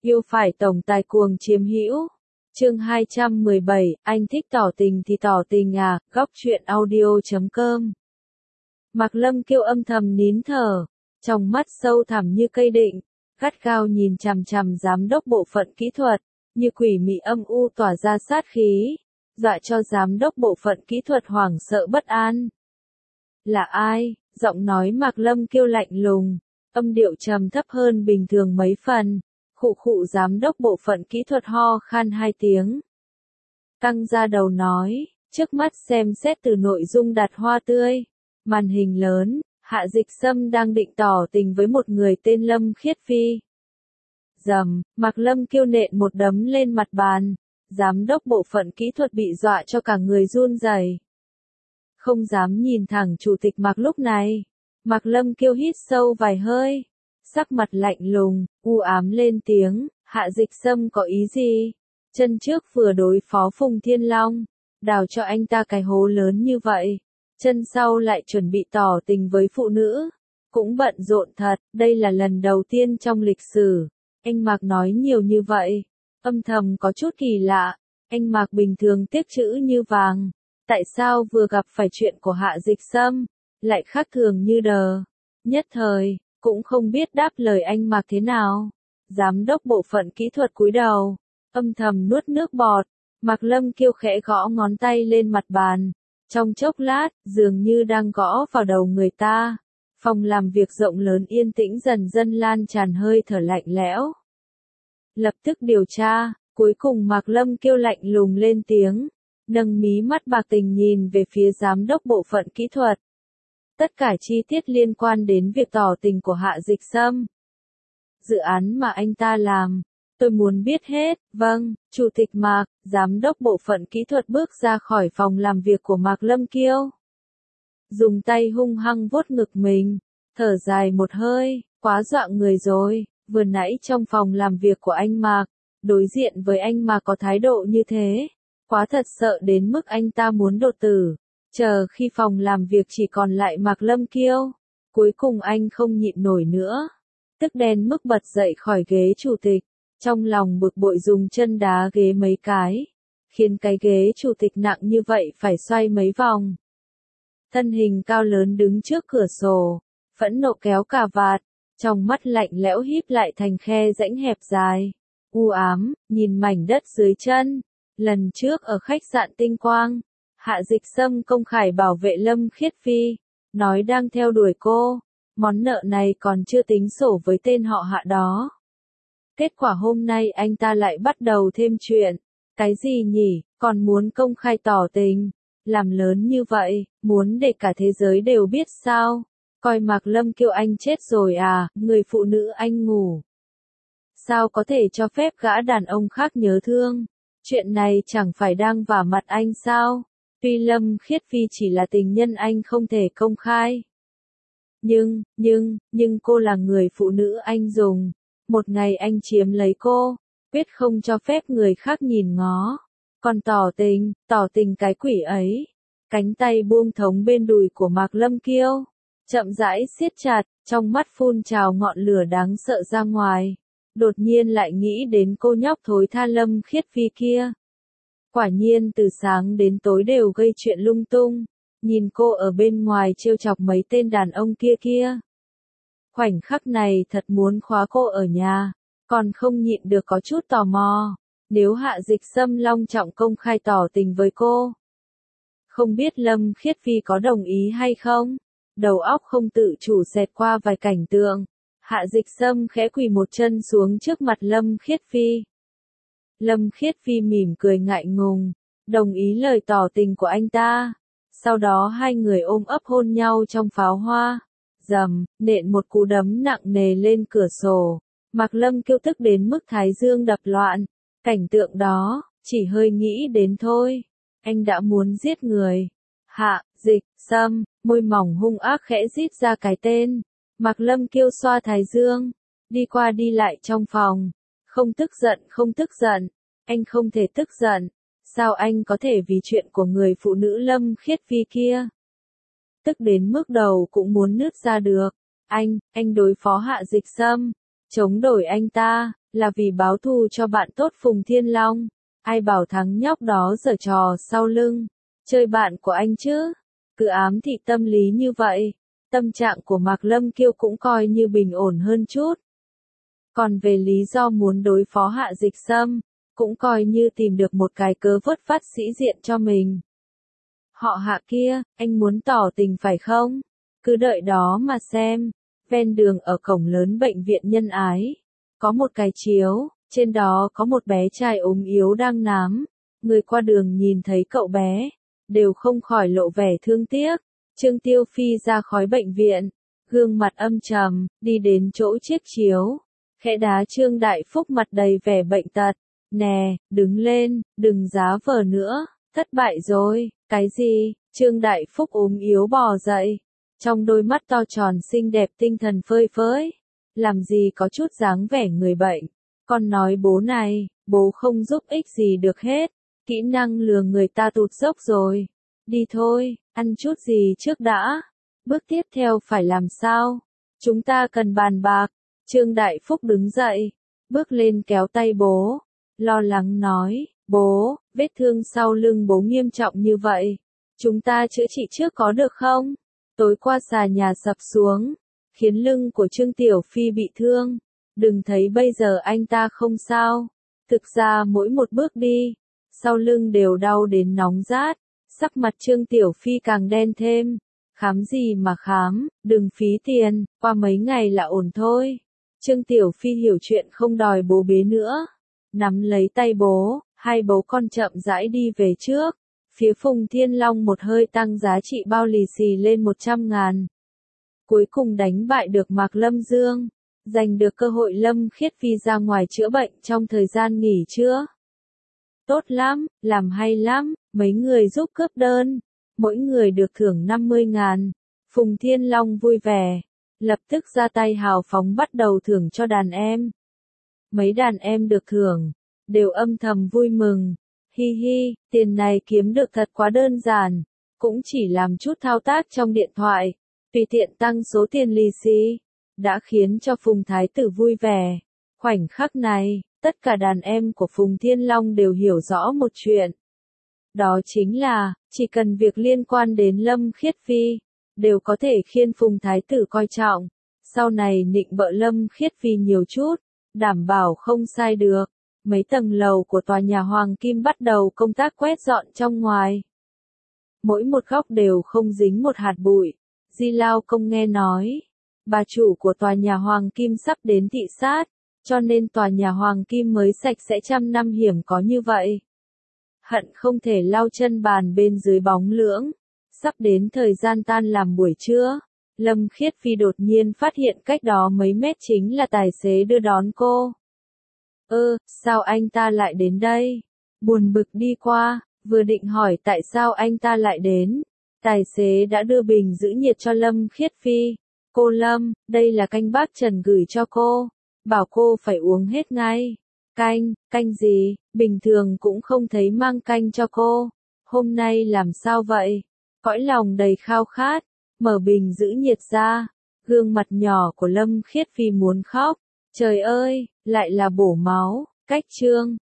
Yêu phải tổng tài cuồng chiếm hữu. Chương 217, anh thích tỏ tình thì tỏ tình à, góc truyện audio.com. Mạc Lâm Kiêu âm thầm nín thở, trong mắt sâu thẳm như cây định, gắt gao nhìn chằm chằm giám đốc bộ phận kỹ thuật, như quỷ mị âm u tỏa ra sát khí, dọa cho giám đốc bộ phận kỹ thuật hoảng sợ bất an. Là ai? Giọng nói Mạc Lâm Kiêu lạnh lùng, âm điệu trầm thấp hơn bình thường mấy phần. Khụ khụ giám đốc bộ phận kỹ thuật ho khan 2 tiếng. Căng ra đầu nói, trước mắt xem xét từ nội dung đặt hoa tươi. Màn hình lớn, Hạ Dịch Sâm đang định tỏ tình với một người tên Lâm Khiết Phi. Rầm, Mạc Lâm Kiêu nện một đấm lên mặt bàn. Giám đốc bộ phận kỹ thuật bị dọa cho cả người run rẩy. Không dám nhìn thẳng chủ tịch Mạc lúc này. Mạc Lâm Kiêu hít sâu vài hơi. Sắc mặt lạnh lùng, u ám lên tiếng, Hạ Dịch Sâm có ý gì? Chân trước vừa đối phó Phùng Thiên Long, đào cho anh ta cái hố lớn như vậy. Chân sau lại chuẩn bị tỏ tình với phụ nữ. Cũng bận rộn thật, đây là lần đầu tiên trong lịch sử. Anh Mạc nói nhiều như vậy. Âm thầm có chút kỳ lạ. Anh Mạc bình thường tiếc chữ như vàng. Tại sao vừa gặp phải chuyện của Hạ Dịch Sâm, lại khác thường như đờ? Nhất thời cũng không biết đáp lời anh Mạc thế nào. Giám đốc bộ phận kỹ thuật cúi đầu, âm thầm nuốt nước bọt. Mạc Lâm Kiêu khẽ gõ ngón tay lên mặt bàn. Trong chốc lát, dường như đang gõ vào đầu người ta. Phòng làm việc rộng lớn yên tĩnh dần dần lan tràn hơi thở lạnh lẽo. Lập tức điều tra, cuối cùng Mạc Lâm Kiêu lạnh lùng lên tiếng. Nâng mí mắt bạc tình nhìn về phía giám đốc bộ phận kỹ thuật. Tất cả chi tiết liên quan đến việc tỏ tình của Hạ Dịch Sâm. Dự án mà anh ta làm, tôi muốn biết hết. Vâng, Chủ tịch Mạc, giám đốc bộ phận kỹ thuật bước ra khỏi phòng làm việc của Mạc Lâm Kiêu. Dùng tay hung hăng vuốt ngực mình, thở dài một hơi, quá dọa người rồi. Vừa nãy trong phòng làm việc của anh Mạc, đối diện với anh Mạc có thái độ như thế. Quá thật sợ đến mức anh ta muốn đột tử. Chờ khi phòng làm việc chỉ còn lại Mạc Lâm Kiêu, cuối cùng anh không nhịn nổi nữa. Tức đen mức bật dậy khỏi ghế chủ tịch, trong lòng bực bội dùng chân đá ghế mấy cái, khiến cái ghế chủ tịch nặng như vậy phải xoay mấy vòng. Thân hình cao lớn đứng trước cửa sổ, phẫn nộ kéo cà vạt, trong mắt lạnh lẽo híp lại thành khe rãnh hẹp dài, u ám, nhìn mảnh đất dưới chân. Lần trước ở khách sạn Tinh Quang, Hạ Dịch Sâm công khai bảo vệ Lâm Khiết Phi, nói đang theo đuổi cô, món nợ này còn chưa tính sổ với tên họ Hạ đó. Kết quả hôm nay anh ta lại bắt đầu thêm chuyện, cái gì nhỉ, còn muốn công khai tỏ tình, làm lớn như vậy, muốn để cả thế giới đều biết sao, coi Mạc Lâm Kiêu anh chết rồi à, người phụ nữ anh ngủ. Sao có thể cho phép gã đàn ông khác nhớ thương, chuyện này chẳng phải đang vả mặt anh sao? Tuy Lâm Khiết Phi chỉ là tình nhân anh không thể công khai. Nhưng cô là người phụ nữ anh dùng. Một ngày anh chiếm lấy cô, quyết không cho phép người khác nhìn ngó. Còn tỏ tình cái quỷ ấy. Cánh tay buông thống bên đùi của Mạc Lâm Kiêu, chậm rãi siết chặt, trong mắt phun trào ngọn lửa đáng sợ ra ngoài. Đột nhiên lại nghĩ đến cô nhóc thối tha Lâm Khiết Phi kia. Quả nhiên từ sáng đến tối đều gây chuyện lung tung, nhìn cô ở bên ngoài trêu chọc mấy tên đàn ông kia. Khoảnh khắc này thật muốn khóa cô ở nhà, còn không nhịn được có chút tò mò, nếu Hạ Dịch Sâm long trọng công khai tỏ tình với cô. Không biết Lâm Khiết Phi có đồng ý hay không? Đầu óc không tự chủ xẹt qua vài cảnh tượng. Hạ Dịch Sâm khẽ quỳ một chân xuống trước mặt Lâm Khiết Phi. Lâm Khiết Phi mỉm cười ngại ngùng, đồng ý lời tỏ tình của anh ta. Sau đó hai người ôm ấp hôn nhau trong pháo hoa. Rầm, nện một cú đấm nặng nề lên cửa sổ. Mạc Lâm Kiêu tức đến mức thái dương đập loạn. Cảnh tượng đó, chỉ hơi nghĩ đến thôi, anh đã muốn giết người. Hạ Dịch Sâm, môi mỏng hung ác khẽ rít ra cái tên. Mạc Lâm Kiêu xoa thái dương, đi qua đi lại trong phòng. Không tức giận, anh không thể tức giận. Sao anh có thể vì chuyện của người phụ nữ Lâm Khiết Phi kia? Tức đến mức đầu cũng muốn nứt ra được. Anh đối phó Hạ Dịch Sâm, chống đổi anh ta, là vì báo thù cho bạn tốt Phùng Thiên Long. Ai bảo thằng nhóc đó giở trò sau lưng, chơi bạn của anh chứ? Cứ ám thị tâm lý như vậy, tâm trạng của Mạc Lâm Kiêu cũng coi như bình ổn hơn chút. Còn về lý do muốn đối phó Hạ Dịch Sâm, cũng coi như tìm được một cái cớ vớt vát sĩ diện cho mình. Họ Hạ kia, anh muốn tỏ tình phải không? Cứ đợi đó mà xem. Ven đường ở cổng lớn bệnh viện Nhân Ái, có một cái chiếu, trên đó có một bé trai ốm yếu đang nám. Người qua đường nhìn thấy cậu bé, đều không khỏi lộ vẻ thương tiếc. Trương Tiêu Phi ra khỏi bệnh viện, gương mặt âm trầm, đi đến chỗ chiếc chiếu, khẽ đá Trương Đại Phúc mặt đầy vẻ bệnh tật. Nè, đứng lên, đừng giá vờ nữa, thất bại rồi. Cái gì? Trương Đại Phúc ốm yếu bò dậy, trong đôi mắt to tròn xinh đẹp tinh thần phơi phới, làm gì có chút dáng vẻ người bệnh. Con nói bố này, bố không giúp ích gì được hết, kỹ năng lừa người ta tụt dốc rồi. Đi thôi, ăn chút gì trước đã. Bước tiếp theo phải làm sao? Chúng ta cần bàn bạc. Trương Đại Phúc đứng dậy, bước lên kéo tay bố, lo lắng nói, bố, vết thương sau lưng bố nghiêm trọng như vậy, chúng ta chữa trị trước có được không? Tối qua xà nhà sập xuống, khiến lưng của Trương Tiểu Phi bị thương. Đừng thấy bây giờ anh ta không sao. Thực ra mỗi một bước đi, sau lưng đều đau đến nóng rát. Sắc mặt Trương Tiểu Phi càng đen thêm. Khám gì mà khám, đừng phí tiền, qua mấy ngày là ổn thôi. Trương Tiểu Phi hiểu chuyện không đòi bố bế nữa. Nắm lấy tay bố, hai bố con chậm rãi đi về trước. Phía Phùng Thiên Long một hơi tăng giá trị bao lì xì lên 100.000. Cuối cùng đánh bại được Mạc Lâm Dương, giành được cơ hội Lâm Khiết Phi ra ngoài chữa bệnh trong thời gian nghỉ chữa. Tốt lắm, làm hay lắm, mấy người giúp cướp đơn, mỗi người được thưởng 50.000. Phùng Thiên Long vui vẻ, lập tức ra tay hào phóng bắt đầu thưởng cho đàn em. Mấy đàn em được thưởng, đều âm thầm vui mừng. Hi hi, tiền này kiếm được thật quá đơn giản, cũng chỉ làm chút thao tác trong điện thoại, tùy tiện tăng số tiền lì xì, đã khiến cho Phùng Thái Tử vui vẻ. Khoảnh khắc này, tất cả đàn em của Phùng Thiên Long đều hiểu rõ một chuyện. Đó chính là, chỉ cần việc liên quan đến Lâm Khiết Phi, đều có thể khiến Phùng Thái Tử coi trọng. Sau này nịnh bợ Lâm Khiết Phi nhiều chút, đảm bảo không sai được. Mấy tầng lầu của tòa nhà Hoàng Kim bắt đầu công tác quét dọn trong ngoài. Mỗi một góc đều không dính một hạt bụi. Di Lao Công nghe nói, bà chủ của tòa nhà Hoàng Kim sắp đến thị sát, cho nên tòa nhà Hoàng Kim mới sạch sẽ trăm năm hiểm có như vậy. Hận không thể lau chân bàn bên dưới bóng lưỡng. Sắp đến thời gian tan làm buổi trưa, Lâm Khiết Phi đột nhiên phát hiện cách đó mấy mét chính là tài xế đưa đón cô. Sao anh ta lại đến đây? Buồn bực đi qua, vừa định hỏi tại sao anh ta lại đến. Tài xế đã đưa bình giữ nhiệt cho Lâm Khiết Phi. Cô Lâm, đây là canh bác Trần gửi cho cô. Bảo cô phải uống hết ngay. Canh gì, bình thường cũng không thấy mang canh cho cô. Hôm nay làm sao vậy? Cõi lòng đầy khao khát, mở bình giữ nhiệt ra. Gương mặt nhỏ của Lâm Khiết Phi muốn khóc. Trời ơi, lại là bổ máu. Cách chương